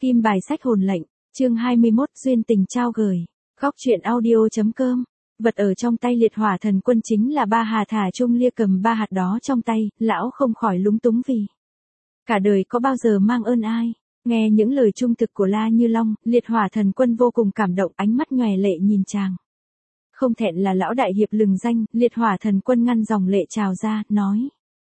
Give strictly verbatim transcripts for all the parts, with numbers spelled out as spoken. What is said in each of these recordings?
Kim bài sách hồn lệnh, chương hai mươi mốt duyên tình trao gửi. Góc truyện audio.com. Vật ở trong tay liệt hỏa thần quân chính là ba hạt thả Trung Lia cầm ba hạt đó trong tay, lão không khỏi lúng túng vì cả đời có bao giờ mang ơn ai. Nghe những lời trung thực của La Như Long, liệt hỏa thần quân vô cùng cảm động, ánh mắt nhòe lệ nhìn chàng. Không thẹn là lão đại hiệp lừng danh, liệt hỏa thần quân ngăn dòng lệ trào ra, nói.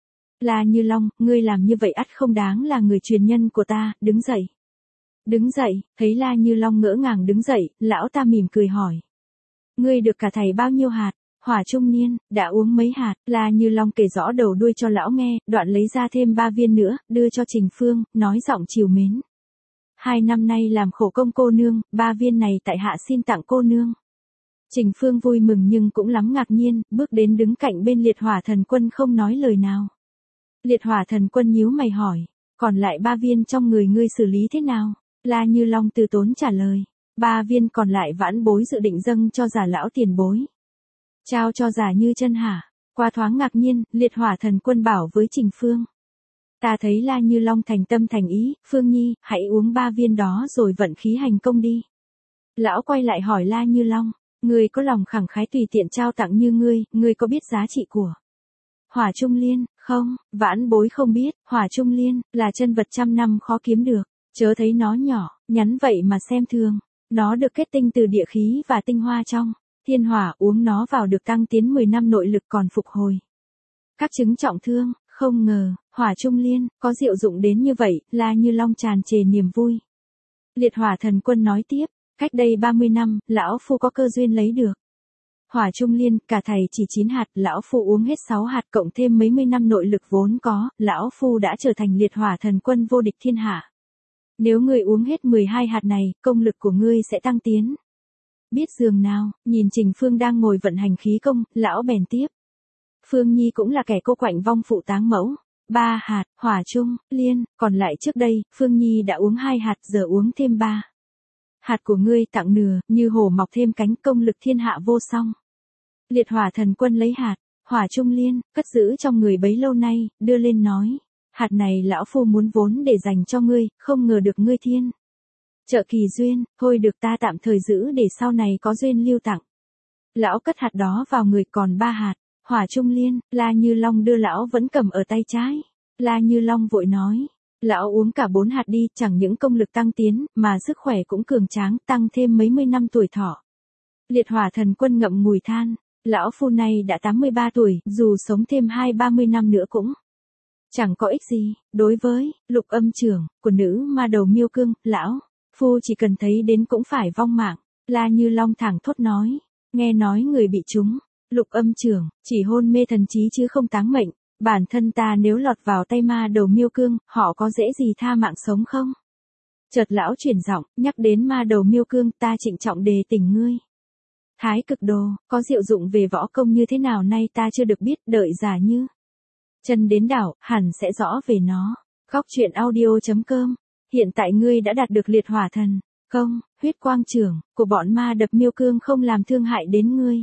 La Như Long, ngươi làm như vậy ắt không đáng là người truyền nhân của ta, đứng dậy. Đứng dậy, thấy La Như Long ngỡ ngàng đứng dậy, lão ta mỉm cười hỏi. Ngươi được cả thầy bao nhiêu hạt? Hỏa trung niên, đã uống mấy hạt? La Như Long kể rõ đầu đuôi cho lão nghe, đoạn lấy ra thêm ba viên nữa, đưa cho Trình Phương, nói giọng trìu mến. Hai năm nay làm khổ công cô nương, ba viên này tại hạ xin tặng cô nương. Trình Phương vui mừng nhưng cũng lắm ngạc nhiên, bước đến đứng cạnh bên liệt hỏa thần quân không nói lời nào. Liệt hỏa thần quân nhíu mày hỏi, còn lại ba viên trong người ngươi xử lý thế nào? La Như Long từ tốn trả lời, ba viên còn lại vãn bối dự định dâng cho giả lão tiền bối. Trao cho giả Như Chân hả? Qua thoáng ngạc nhiên, liệt hỏa thần quân bảo với Trình Phương. Ta thấy La Như Long thành tâm thành ý, Phương Nhi, hãy uống ba viên đó rồi vận khí hành công đi. Lão quay lại hỏi La Như Long, ngươi có lòng khẳng khái tùy tiện trao tặng như ngươi, ngươi có biết giá trị của Hỏa Trung Liên, không? Vãn bối không biết, Hỏa Trung Liên, là chân vật trăm năm khó kiếm được, chớ thấy nó nhỏ, nhắn vậy mà xem thường. Nó được kết tinh từ địa khí và tinh hoa trong thiên hỏa, uống nó vào được tăng tiến mười năm nội lực còn phục hồi các chứng trọng thương. Không ngờ, Hỏa Trung Liên, có diệu dụng đến như vậy, La Như Long tràn trề niềm vui. Liệt hỏa thần quân nói tiếp, cách đây ba mươi năm, lão phu có cơ duyên lấy được Hỏa Trung Liên, cả thầy chỉ chín hạt, lão phu uống hết sáu hạt cộng thêm mấy mươi năm nội lực vốn có, lão phu đã trở thành liệt hỏa thần quân vô địch thiên hạ. Nếu ngươi uống hết mười hai hạt này, công lực của ngươi sẽ tăng tiến. Biết dường nào, nhìn Trình Phương đang ngồi vận hành khí công, lão bèn tiếp. Phương Nhi cũng là kẻ cô quạnh vong phụ táng mẫu. Ba hạt, Hỏa Trung, Liên, còn lại trước đây, Phương Nhi đã uống hai hạt, giờ uống thêm ba. Hạt của ngươi tặng nửa, như hổ mọc thêm cánh, công lực thiên hạ vô song. Liệt hỏa thần quân lấy hạt, Hỏa Trung Liên, cất giữ trong người bấy lâu nay, đưa lên nói. Hạt này lão phu muốn vốn để dành cho ngươi, không ngờ được ngươi thiên trợ kỳ duyên, thôi được ta tạm thời giữ để sau này có duyên lưu tặng. Lão cất hạt đó vào người, còn ba hạt, Hỏa Trung Liên, La Như Long đưa lão vẫn cầm ở tay trái. La Như Long vội nói, lão uống cả bốn hạt đi, chẳng những công lực tăng tiến, mà sức khỏe cũng cường tráng, tăng thêm mấy mươi năm tuổi thọ. Liệt hỏa thần quân ngậm ngùi than, lão phu này đã tám mươi ba tuổi, dù sống thêm hai ba mươi năm nữa cũng chẳng có ích gì. Đối với Lục Âm trưởng của nữ ma đầu Miêu Cương, lão phu chỉ cần thấy đến cũng phải vong mạng. La Như Long thẳng thốt nói, nghe nói người bị trúng Lục Âm trưởng chỉ hôn mê thần trí chứ không táng mệnh, bản thân ta nếu lọt vào tay ma đầu Miêu Cương, họ có dễ gì tha mạng sống không? Chợt lão chuyển giọng, nhắc đến ma đầu Miêu Cương, ta trịnh trọng đề tỉnh ngươi. Thái Cực Đồ, có diệu dụng về võ công như thế nào nay ta chưa được biết, đợi giả Như Chân đến đảo, hẳn sẽ rõ về nó. Góc truyện audio.com. Hiện tại ngươi đã đạt được liệt hỏa thần công, huyết quang trưởng của bọn ma đập Miêu Cương không làm thương hại đến ngươi.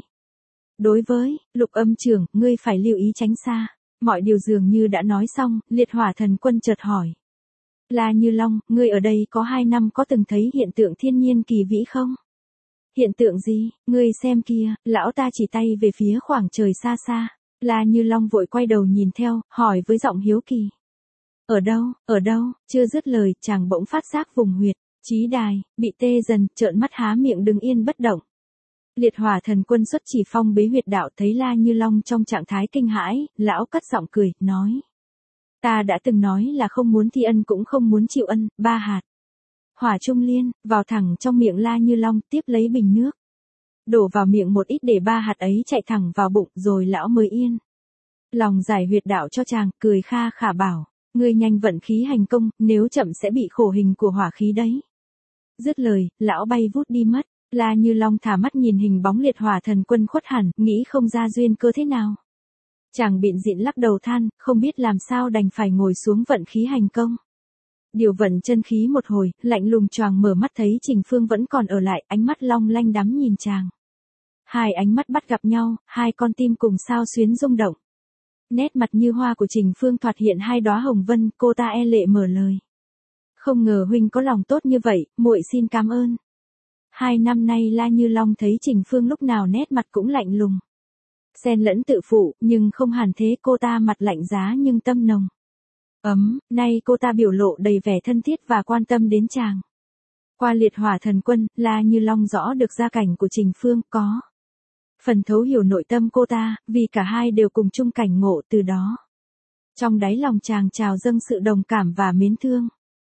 Đối với Lục Âm trưởng, ngươi phải lưu ý tránh xa. Mọi điều dường như đã nói xong, liệt hỏa thần quân chợt hỏi. La Như Long, ngươi ở đây có hai năm có từng thấy hiện tượng thiên nhiên kỳ vĩ không? Hiện tượng gì? Ngươi xem kia, lão ta chỉ tay về phía khoảng trời xa xa. La Như Long vội quay đầu nhìn theo, hỏi với giọng hiếu kỳ. Ở đâu, ở đâu? Chưa dứt lời, chàng bỗng phát giác vùng huyệt chí đài bị tê dần, trợn mắt há miệng đứng yên bất động. Liệt hỏa thần quân xuất chỉ phong bế huyệt đạo, thấy La Như Long trong trạng thái kinh hãi, lão cất giọng cười, nói. Ta đã từng nói là không muốn thi ân cũng không muốn chịu ân, ba hạt Hỏa Trung Liên, vào thẳng trong miệng La Như Long, tiếp lấy bình nước. Đổ vào miệng một ít để ba hạt ấy chạy thẳng vào bụng, rồi lão mới yên lòng giải huyệt đạo cho chàng, cười kha khả bảo. Ngươi nhanh vận khí hành công, nếu chậm sẽ bị khổ hình của hỏa khí đấy. Dứt lời, lão bay vút đi mất. La Như Long thả mắt nhìn hình bóng liệt hỏa thần quân khuất hẳn, nghĩ không ra duyên cơ thế nào. Chàng bịn dịn lắc đầu than, không biết làm sao đành phải ngồi xuống vận khí hành công. Điều vận chân khí một hồi, lạnh lùng choàng mở mắt thấy Trình Phương vẫn còn ở lại, ánh mắt long lanh đắm nhìn chàng. Hai ánh mắt bắt gặp nhau, hai con tim cùng sao xuyến rung động. Nét mặt như hoa của Trình Phương thoạt hiện hai đóa hồng vân, cô ta e lệ mở lời. Không ngờ huynh có lòng tốt như vậy, muội xin cảm ơn. Hai năm nay La Như Long thấy Trình Phương lúc nào nét mặt cũng lạnh lùng. Xen lẫn tự phụ, nhưng không hẳn thế, cô ta mặt lạnh giá nhưng tâm nồng. Ấm, nay cô ta biểu lộ đầy vẻ thân thiết và quan tâm đến chàng. Qua liệt hỏa thần quân, La Như Long rõ được gia cảnh của Trình Phương, có phần thấu hiểu nội tâm cô ta, vì cả hai đều cùng chung cảnh ngộ từ đó. Trong đáy lòng chàng trào dâng sự đồng cảm và mến thương.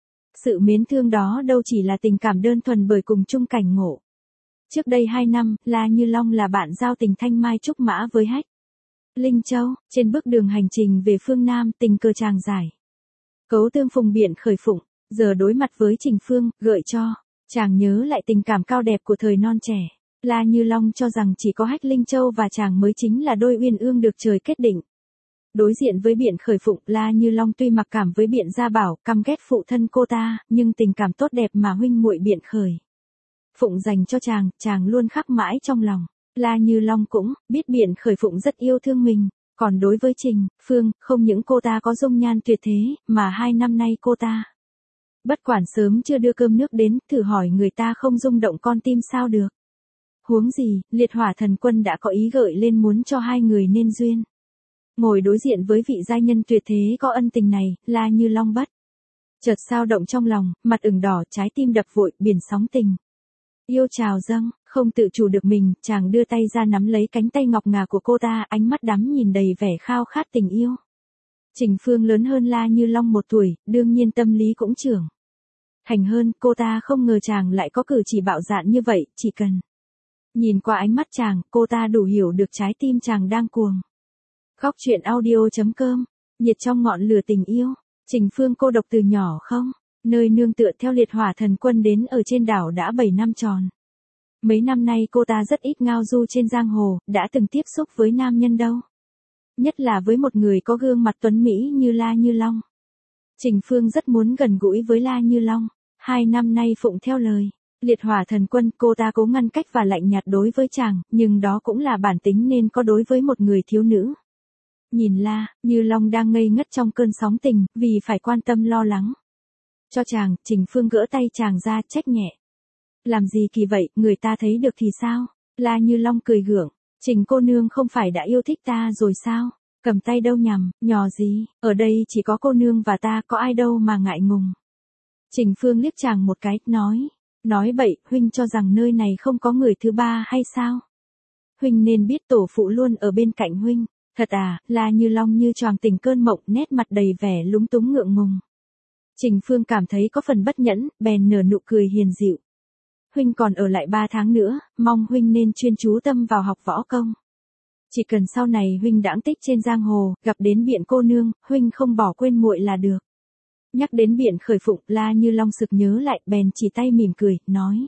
Sự mến thương đó đâu chỉ là tình cảm đơn thuần bởi cùng chung cảnh ngộ. Trước đây hai năm, La Như Long là bạn giao tình thanh mai trúc mã với Hách Linh Châu, trên bước đường hành trình về phương Nam, tình cờ chàng giải cấu tương phùng biển khởi phụng, giờ đối mặt với Trình Phương, gợi cho chàng nhớ lại tình cảm cao đẹp của thời non trẻ. La Như Long cho rằng chỉ có Hách Linh Châu và chàng mới chính là đôi uyên ương được trời kết định. Đối diện với Biện Khởi Phụng, La Như Long tuy mặc cảm với Biện Gia Bảo, căm ghét phụ thân cô ta, nhưng tình cảm tốt đẹp mà huynh muội Biện Khởi Phụng dành cho chàng, chàng luôn khắc mãi trong lòng. La Như Long cũng biết Biện Khởi Phụng rất yêu thương mình, còn đối với Trình Phương, không những cô ta có dung nhan tuyệt thế, mà hai năm nay cô ta bất quản sớm chưa đưa cơm nước đến, thử hỏi người ta không rung động con tim sao được. Huống gì, liệt hỏa thần quân đã có ý gợi lên muốn cho hai người nên duyên. Ngồi đối diện với vị giai nhân tuyệt thế có ân tình này, La Như Long bất chợt sao động trong lòng, mặt ửng đỏ, trái tim đập vội, biển sóng tình yêu trào dâng, không tự chủ được mình, chàng đưa tay ra nắm lấy cánh tay ngọc ngà của cô ta, ánh mắt đắm nhìn đầy vẻ khao khát tình yêu. Trình Phương lớn hơn La Như Long một tuổi, đương nhiên tâm lý cũng trưởng thành hơn, cô ta không ngờ chàng lại có cử chỉ bạo dạn như vậy, chỉ cần nhìn qua ánh mắt chàng, cô ta đủ hiểu được trái tim chàng đang cuồng. Góc truyện audio.com, nhiệt trong ngọn lửa tình yêu. Trình Phương cô độc từ nhỏ không, nơi nương tựa theo liệt hỏa thần quân đến ở trên đảo đã bảy năm tròn. Mấy năm nay cô ta rất ít ngao du trên giang hồ, đã từng tiếp xúc với nam nhân đâu. Nhất là với một người có gương mặt tuấn mỹ như La Như Long. Trình Phương rất muốn gần gũi với La Như Long. Hai năm nay phụng theo lời liệt hỏa thần quân, cô ta cố ngăn cách và lạnh nhạt đối với chàng, nhưng đó cũng là bản tính nên có đối với một người thiếu nữ. Nhìn La Như Long đang ngây ngất trong cơn sóng tình, vì phải quan tâm lo lắng cho chàng, Trình Phương gỡ tay chàng ra, trách nhẹ. Làm gì kỳ vậy, người ta thấy được thì sao? La Như Long cười gượng, Trình cô nương không phải đã yêu thích ta rồi sao? Cầm tay đâu nhằm, nhò gì, ở đây chỉ có cô nương và ta, có ai đâu mà ngại ngùng. Trình Phương liếc chàng một cái, nói, nói bậy, huynh cho rằng nơi này không có người thứ ba hay sao? Huynh nên biết tổ phụ luôn ở bên cạnh huynh. Thật à, La Như Long như choàng tỉnh cơn mộng, nét mặt đầy vẻ lúng túng ngượng ngùng. Trình Phương cảm thấy có phần bất nhẫn, bèn nở nụ cười hiền dịu. Huynh còn ở lại ba tháng nữa, mong huynh nên chuyên chú tâm vào học võ công. Chỉ cần sau này huynh đãng tích trên giang hồ, gặp đến Biện cô nương, huynh không bỏ quên muội là được. Nhắc đến Biện Khởi Phụng, La Như Long sực nhớ lại, bèn chỉ tay mỉm cười, nói.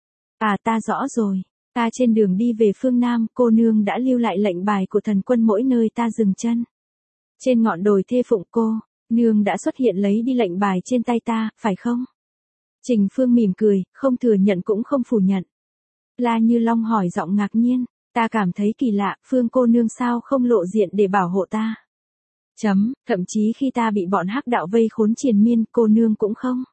À ta rõ rồi, ta trên đường đi về phương Nam, cô nương đã lưu lại lệnh bài của thần quân mỗi nơi ta dừng chân. Trên ngọn đồi Thê Phụng cô nương đã xuất hiện lấy đi lệnh bài trên tay ta, phải không? Trình Phương mỉm cười, không thừa nhận cũng không phủ nhận. La Như Long hỏi giọng ngạc nhiên, ta cảm thấy kỳ lạ, Phương cô nương sao không lộ diện để bảo hộ ta? Chấm, thậm chí khi ta bị bọn hắc đạo vây khốn triền miên, cô nương cũng không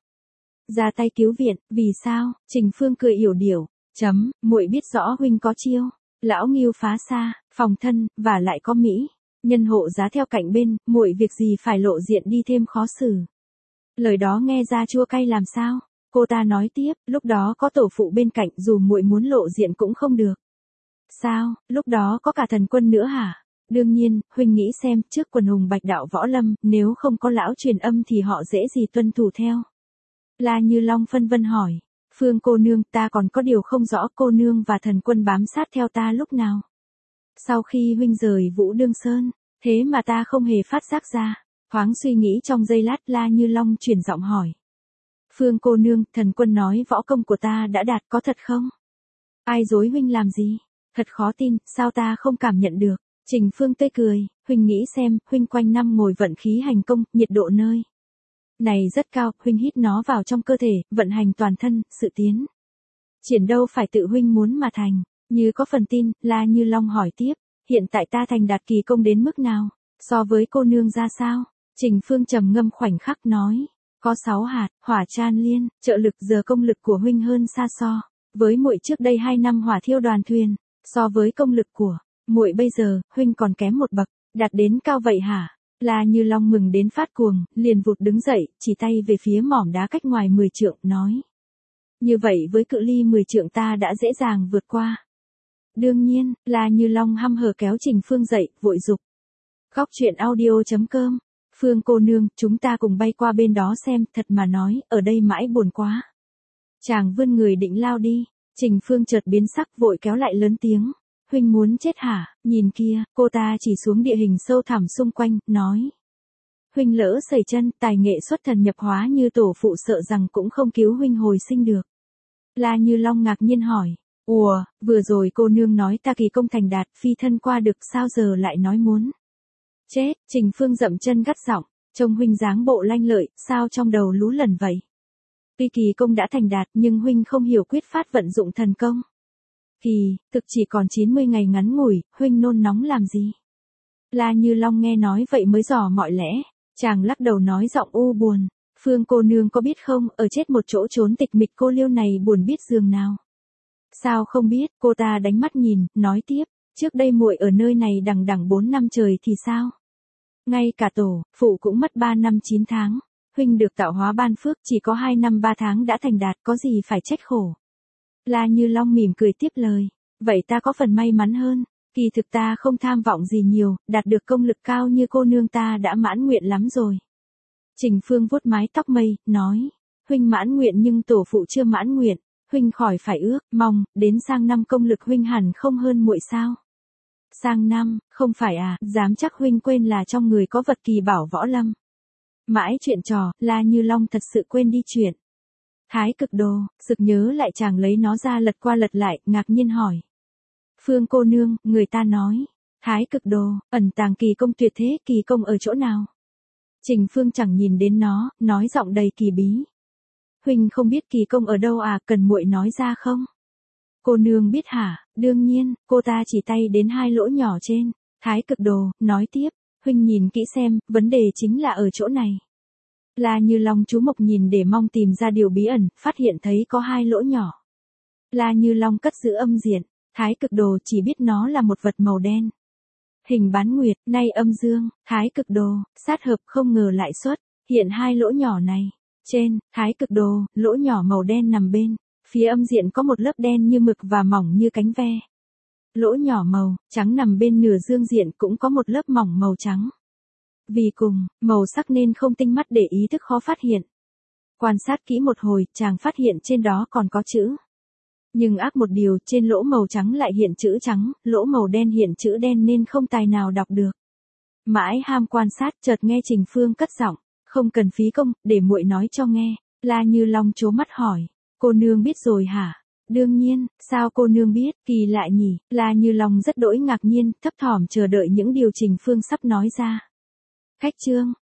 ra tay cứu viện, vì sao? Trình Phương cười yểu điệu, chấm, muội biết rõ huynh có chiêu, lão nghiêu phá xa, phòng thân, và lại có mỹ nhân hộ giá theo cạnh bên, muội việc gì phải lộ diện đi thêm khó xử. Lời đó nghe ra chua cay làm sao? Cô ta nói tiếp, lúc đó có tổ phụ bên cạnh, dù muội muốn lộ diện cũng không được. Sao, lúc đó có cả thần quân nữa hả? Đương nhiên, huynh nghĩ xem, trước quần hùng bạch đạo võ lâm, nếu không có lão truyền âm thì họ dễ gì tuân thủ theo. La Như Long phân vân hỏi, Phương cô nương, ta còn có điều không rõ, cô nương và thần quân bám sát theo ta lúc nào? Sau khi huynh rời Vũ Đương Sơn, thế mà ta không hề phát giác ra. Thoáng suy nghĩ trong giây lát, La Như Long chuyển giọng hỏi. Phương cô nương, thần quân nói võ công của ta đã đạt, có thật không? Ai dối huynh làm gì? Thật khó tin, sao ta không cảm nhận được? Trình Phương tươi cười, huynh nghĩ xem, huynh quanh năm ngồi vận khí hành công, nhiệt độ nơi này rất cao, huynh hít nó vào trong cơ thể, vận hành toàn thân, sự tiến triển đâu phải tự huynh muốn mà thành. Như có phần tin, La Như Long hỏi tiếp, hiện tại ta thành đạt kỳ công đến mức nào, so với cô nương ra sao? Trình Phương trầm ngâm khoảnh khắc nói, Có sáu hạt, hỏa chan liên, trợ lực giờ công lực của huynh hơn xa so với muội trước đây hai năm hỏa thiêu đoàn thuyền, so với công lực của muội bây giờ, huynh còn kém một bậc, đạt đến cao vậy hả? La Như Long mừng đến phát cuồng, liền vụt đứng dậy, chỉ tay về phía mỏm đá cách ngoài mười trượng, nói. Như vậy với cự ly mười trượng ta đã dễ dàng vượt qua. Đương nhiên, La Như Long hăm hở kéo Trình Phương dậy, vội dục. Góc truyện audio chấm com. Phương cô nương, chúng ta cùng bay qua bên đó xem, thật mà nói, ở đây mãi buồn quá. Chàng vươn người định lao đi, Trình Phương chợt biến sắc vội kéo lại lớn tiếng. Huynh muốn chết hả? Nhìn kia, cô ta chỉ xuống địa hình sâu thẳm xung quanh, nói. Huynh lỡ sẩy chân, tài nghệ xuất thần nhập hóa như tổ phụ sợ rằng cũng không cứu huynh hồi sinh được. La Như Long ngạc nhiên hỏi. Ủa, vừa rồi cô nương nói ta kỳ công thành đạt, phi thân qua được, sao giờ lại nói muốn chết? Trình Phương dậm chân gắt giọng, trông huynh dáng bộ lanh lợi, sao trong đầu lú lẩn vậy? Tuy kỳ công đã thành đạt nhưng huynh không hiểu quyết phát vận dụng thần công. Kỳ, thực chỉ còn chín mươi ngày ngắn ngủi, huynh nôn nóng làm gì? La Như Long nghe nói vậy mới dò mọi lẽ, chàng lắc đầu nói giọng u buồn. Phương cô nương có biết không, ở chết một chỗ trốn tịch mịch cô liêu này buồn biết giường nào. Sao không biết? Cô ta đánh mắt nhìn, nói tiếp, trước đây muội ở nơi này đằng đằng bốn năm trời thì sao? Ngay cả tổ, phụ cũng mất ba năm chín tháng, huynh được tạo hóa ban phước chỉ có hai năm ba tháng đã thành đạt, có gì phải trách khổ. La Như Long mỉm cười tiếp lời, vậy ta có phần may mắn hơn, kỳ thực ta không tham vọng gì nhiều, đạt được công lực cao như cô nương ta đã mãn nguyện lắm rồi. Trình Phương vuốt mái tóc mây, nói, huynh mãn nguyện nhưng tổ phụ chưa mãn nguyện, huynh khỏi phải ước, mong, đến sang năm công lực huynh hẳn không hơn muội sao. Sang năm, không phải à, dám chắc huynh quên là trong người có vật kỳ bảo võ lâm. Mãi chuyện trò, La Như Long thật sự quên đi chuyện. Thái cực đồ, sực nhớ lại chàng lấy nó ra lật qua lật lại, ngạc nhiên hỏi. Phương cô nương, người ta nói, thái cực đồ, ẩn tàng kỳ công tuyệt thế, kỳ công ở chỗ nào? Trình Phương chẳng nhìn đến nó, nói giọng đầy kỳ bí. Huynh không biết kỳ công ở đâu à, cần muội nói ra không? Cô nương biết hả? Đương nhiên, cô ta chỉ tay đến hai lỗ nhỏ trên thái cực đồ, nói tiếp, huynh nhìn kỹ xem, vấn đề chính là ở chỗ này. La Như Long chú mục nhìn để mong tìm ra điều bí ẩn, phát hiện thấy có hai lỗ nhỏ. La Như Long cất giữ âm diện, thái cực đồ chỉ biết nó là một vật màu đen. Hình bán nguyệt, nay âm dương, thái cực đồ, sát hợp không ngờ lại xuất, hiện hai lỗ nhỏ này. Trên, thái cực đồ, lỗ nhỏ màu đen nằm bên, phía âm diện có một lớp đen như mực và mỏng như cánh ve. Lỗ nhỏ màu, trắng nằm bên nửa dương diện cũng có một lớp mỏng màu trắng. Vì cùng, màu sắc nên không tinh mắt để ý thức khó phát hiện. Quan sát kỹ một hồi, chàng phát hiện trên đó còn có chữ. Nhưng ác một điều, trên lỗ màu trắng lại hiện chữ trắng, lỗ màu đen hiện chữ đen nên không tài nào đọc được. Mãi ham quan sát, chợt nghe Trình Phương cất giọng, không cần phí công, để muội nói cho nghe. La Như Long trố mắt hỏi, cô nương biết rồi hả? Đương nhiên, sao cô nương biết, kỳ lạ nhỉ? La Như Long rất đỗi ngạc nhiên, thấp thỏm chờ đợi những điều Trình Phương sắp nói ra. Khách chương,